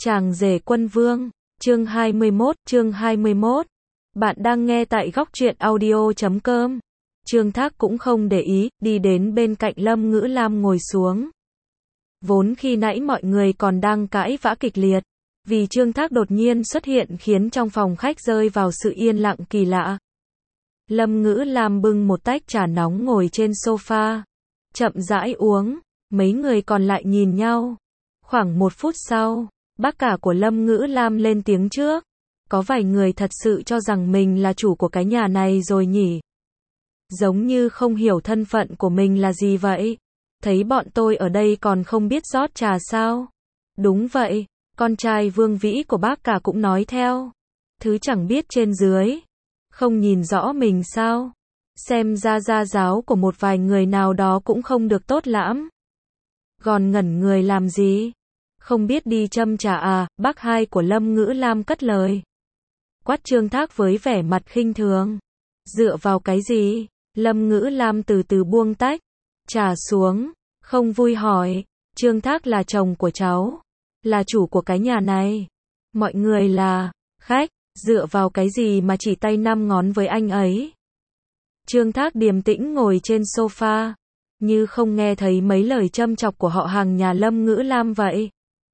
Chàng rể quân vương, chương 21. Bạn đang nghe tại góc truyện audio.com. Trương Thác cũng không để ý, đi đến bên cạnh Lâm Ngữ Lam ngồi xuống. Vốn khi nãy mọi người còn đang cãi vã kịch liệt, vì Trương Thác đột nhiên xuất hiện khiến trong phòng khách rơi vào sự yên lặng kỳ lạ. Lâm Ngữ Lam bưng một tách trà nóng ngồi trên sofa, chậm rãi uống, mấy người còn lại nhìn nhau. Khoảng 1 phút sau, bác cả của Lâm Ngữ Lam lên tiếng trước. Có vài người thật sự cho rằng mình là chủ của cái nhà này rồi nhỉ? Giống như không hiểu thân phận của mình là gì vậy? Thấy bọn tôi ở đây còn không biết rót trà sao? Đúng vậy, con trai Vương Vĩ của bác cả cũng nói theo. Thứ chẳng biết trên dưới, không nhìn rõ mình sao? Xem ra gia giáo của một vài người nào đó cũng không được tốt lắm. Còn ngẩn người làm gì? Không biết đi châm trà à? Bác hai của Lâm Ngữ Lam cất lời. Quát Trương Thác với vẻ mặt khinh thường. Dựa vào cái gì? Lâm Ngữ Lam từ từ buông tách trà xuống, không vui hỏi. Trương Thác là chồng của cháu, là chủ của cái nhà này. Mọi người là khách, dựa vào cái gì mà chỉ tay 5 ngón với anh ấy? Trương Thác điềm tĩnh ngồi trên sofa, như không nghe thấy mấy lời châm chọc của họ hàng nhà Lâm Ngữ Lam vậy.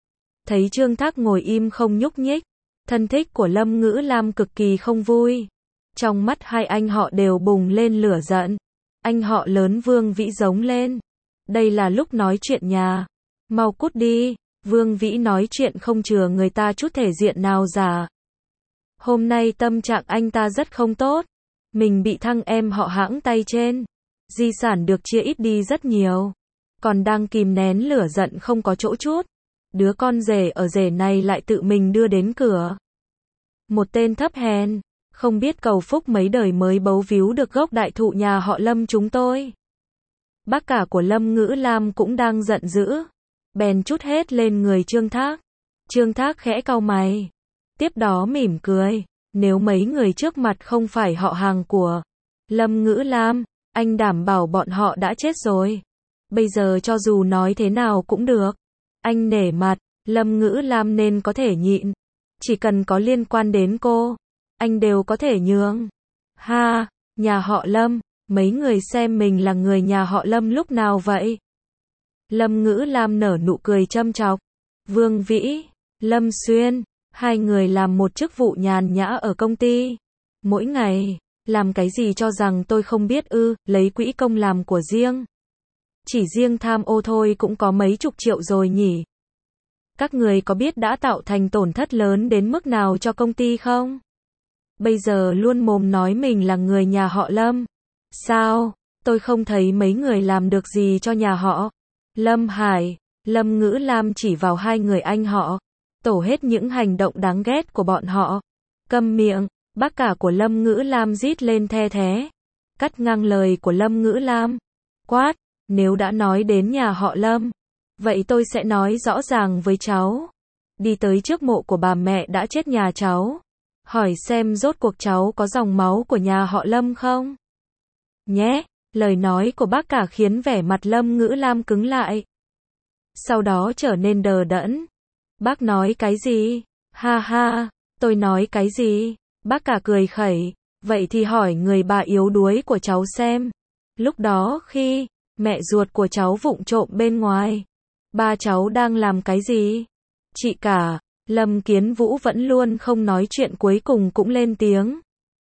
Thấy Trương Thác ngồi im không nhúc nhích, thân thích của Lâm Ngữ Lam cực kỳ không vui. Trong mắt hai anh họ đều bùng lên lửa giận. Anh họ lớn Vương Vĩ giống lên. Đây là lúc nói chuyện nhà. Mau cút đi. Vương Vĩ nói chuyện không chừa người ta chút thể diện nào giả. Hôm nay tâm trạng anh ta rất không tốt. Mình bị thăng em họ hãng tay trên. Di sản được chia ít đi rất nhiều. Còn đang kìm nén lửa giận không có chỗ chút. Đứa con rể ở rể này lại tự mình đưa đến cửa. Một tên thấp hèn, không biết cầu phúc mấy đời mới bấu víu được gốc đại thụ nhà họ Lâm chúng tôi. Bác cả của Lâm Ngữ Lam cũng đang giận dữ, bèn trút hết lên người Trương Thác. Trương Thác khẽ cau mày, tiếp đó mỉm cười. Nếu mấy người trước mặt không phải họ hàng của Lâm Ngữ Lam, anh đảm bảo bọn họ đã chết rồi. Bây giờ cho dù nói thế nào cũng được. Anh nể mặt, Lâm Ngữ Lam nên có thể nhịn. Chỉ cần có liên quan đến cô, anh đều có thể nhường. Ha, nhà họ Lâm, mấy người xem mình là người nhà họ Lâm lúc nào vậy? Lâm Ngữ Lam nở nụ cười châm chọc. Vương Vĩ, Lâm Xuyên, hai người làm một chức vụ nhàn nhã ở công ty. Mỗi ngày, làm cái gì cho rằng tôi không biết ư? Lấy quỹ công làm của riêng. Chỉ riêng tham ô thôi cũng có mấy chục triệu rồi nhỉ? Các người có biết đã tạo thành tổn thất lớn đến mức nào cho công ty không? Bây giờ luôn mồm nói mình là người nhà họ Lâm. Sao? Tôi không thấy mấy người làm được gì cho nhà họ Lâm Hải. Lâm Ngữ Lam chỉ vào hai người anh họ, tổ hết những hành động đáng ghét của bọn họ. Câm miệng, bác cả của Lâm Ngữ Lam rít lên the thé, cắt ngang lời của Lâm Ngữ Lam. Quát, nếu đã nói đến nhà họ Lâm, vậy tôi sẽ nói rõ ràng với cháu. Đi tới trước mộ của bà mẹ đã chết nhà cháu. Hỏi xem rốt cuộc cháu có dòng máu của nhà họ Lâm không? Nhé, lời nói của bác cả khiến vẻ mặt Lâm Ngữ Lam cứng lại. Sau đó trở nên đờ đẫn. Bác nói cái gì? Ha ha, tôi nói cái gì? Bác cả cười khẩy. Vậy thì hỏi người bà yếu đuối của cháu xem. Lúc đó khi mẹ ruột của cháu vụng trộm bên ngoài, ba cháu đang làm cái gì? Chị cả, Lâm Kiến Vũ vẫn luôn không nói chuyện cuối cùng cũng lên tiếng.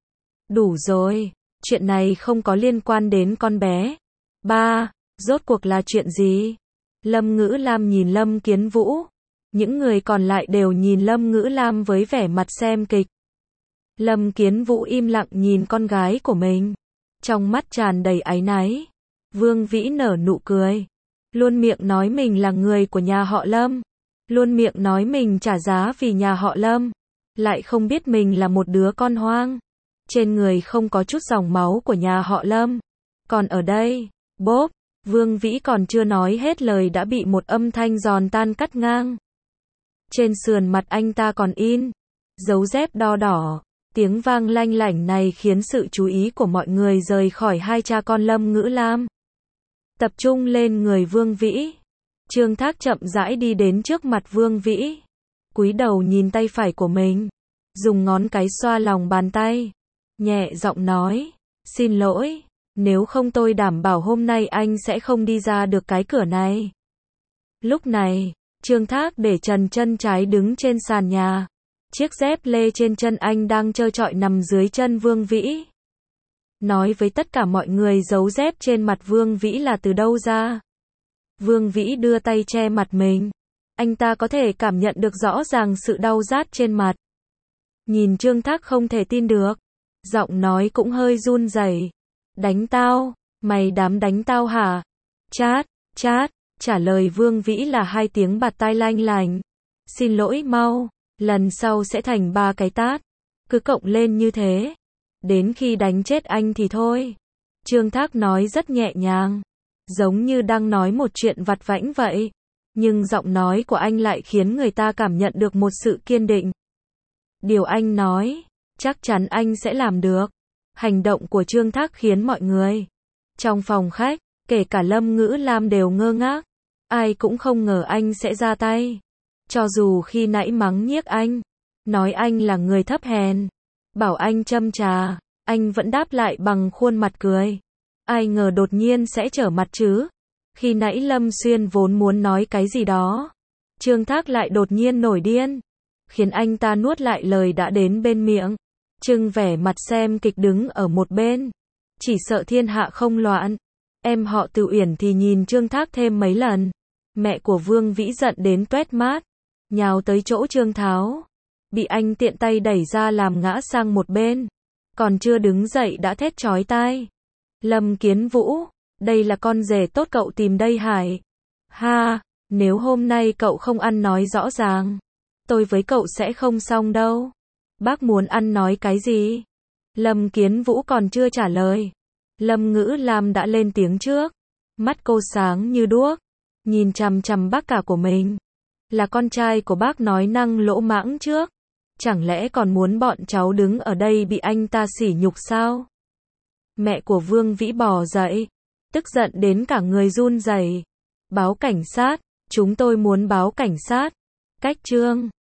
Đủ rồi, chuyện này không có liên quan đến con bé. Ba, rốt cuộc là chuyện gì? Lâm Ngữ Lam nhìn Lâm Kiến Vũ. Những người còn lại đều nhìn Lâm Ngữ Lam với vẻ mặt xem kịch. Lâm Kiến Vũ im lặng nhìn con gái của mình, trong mắt tràn đầy áy náy. Vương Vĩ nở nụ cười. Luôn miệng nói mình là người của nhà họ Lâm. Luôn miệng nói mình trả giá vì nhà họ Lâm. Lại không biết mình là một đứa con hoang. Trên người không có chút dòng máu của nhà họ Lâm. Còn ở đây, bốp, Vương Vĩ còn chưa nói hết lời đã bị một âm thanh giòn tan cắt ngang. Trên sườn mặt anh ta còn in dấu dép đo đỏ. Tiếng vang lanh lảnh này khiến sự chú ý của mọi người rời khỏi hai cha con Lâm Ngữ Lam, tập trung lên người Vương Vĩ. Trương Thác chậm rãi đi đến trước mặt Vương Vĩ. cúi đầu nhìn tay phải của mình, dùng ngón cái xoa lòng bàn tay, nhẹ giọng nói, xin lỗi, nếu không tôi đảm bảo hôm nay anh sẽ không đi ra được cái cửa này. Lúc này, Trương Thác để trần chân trái đứng trên sàn nhà, chiếc dép lê trên chân anh đang trơ trọi nằm dưới chân Vương Vĩ. Nói với tất cả mọi người dấu dép trên mặt Vương Vĩ là từ đâu ra. Vương Vĩ đưa tay che mặt mình. Anh ta có thể cảm nhận được rõ ràng sự đau rát trên mặt. Nhìn Trương Thác không thể tin được. Giọng nói cũng hơi run rẩy. Đánh tao, mày dám đánh tao hả? Chát, chát, trả lời Vương Vĩ là 2 tiếng bạt tai lanh lành. Xin lỗi mau, lần sau sẽ thành 3 cái tát. Cứ cộng lên như thế. Đến khi đánh chết anh thì thôi. Trương Thác nói rất nhẹ nhàng. Giống như đang nói một chuyện vặt vãnh vậy. Nhưng giọng nói của anh lại khiến người ta cảm nhận được một sự kiên định. Điều anh nói, chắc chắn anh sẽ làm được. Hành động của Trương Thác khiến mọi người trong phòng khách, kể cả Lâm Ngữ Lam đều ngơ ngác. Ai cũng không ngờ anh sẽ ra tay. Cho dù khi nãy mắng nhiếc anh, nói anh là người thấp hèn, bảo anh châm trà, anh vẫn đáp lại bằng khuôn mặt cười. Ai ngờ đột nhiên sẽ trở mặt chứ. Khi nãy Lâm Xuyên vốn muốn nói cái gì đó, Trương Thác lại đột nhiên nổi điên, khiến anh ta nuốt lại lời đã đến bên miệng. Trưng vẻ mặt xem kịch đứng ở một bên, chỉ sợ thiên hạ không loạn. Em họ Từ Uyển thì nhìn Trương Thác thêm mấy lần. Mẹ của Vương Vĩ giận đến toét mát, nhào tới chỗ Trương Tháo, bị anh tiện tay đẩy ra làm ngã sang một bên, còn chưa đứng dậy đã thét chói tai. Lâm Kiến Vũ, đây là con rể tốt cậu tìm đây Hải. Ha, nếu hôm nay cậu không ăn nói rõ ràng, tôi với cậu sẽ không xong đâu. Bác muốn ăn nói cái gì? Lâm Kiến Vũ còn chưa trả lời. Lâm Ngữ Lam đã lên tiếng trước. Mắt cô sáng như đuốc, nhìn chằm chằm bác cả của mình. Là con trai của bác nói năng lỗ mãng trước. Chẳng lẽ còn muốn bọn cháu đứng ở đây bị anh ta sỉ nhục sao? Mẹ của Vương Vĩ bò dậy, tức giận đến cả người run rẩy. Báo cảnh sát, chúng tôi muốn báo cảnh sát. Cách Trương